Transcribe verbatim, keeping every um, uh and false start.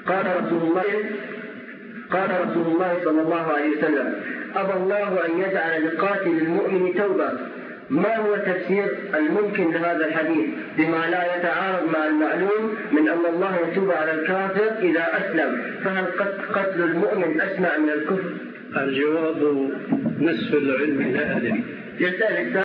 قال رسول الله قال رسول الله صلى الله عليه وسلم: أبى الله أن يجعل لقاتل المؤمن توبة. ما هو تفسير الممكن لهذا الحديث بما لا يتعارض مع المعلوم من أن الله يتوب على الكافر إذا أسلم؟ فهل قتل المؤمن أسمع من الكفر؟ الجواب نصف العلم لا أدري. يسأل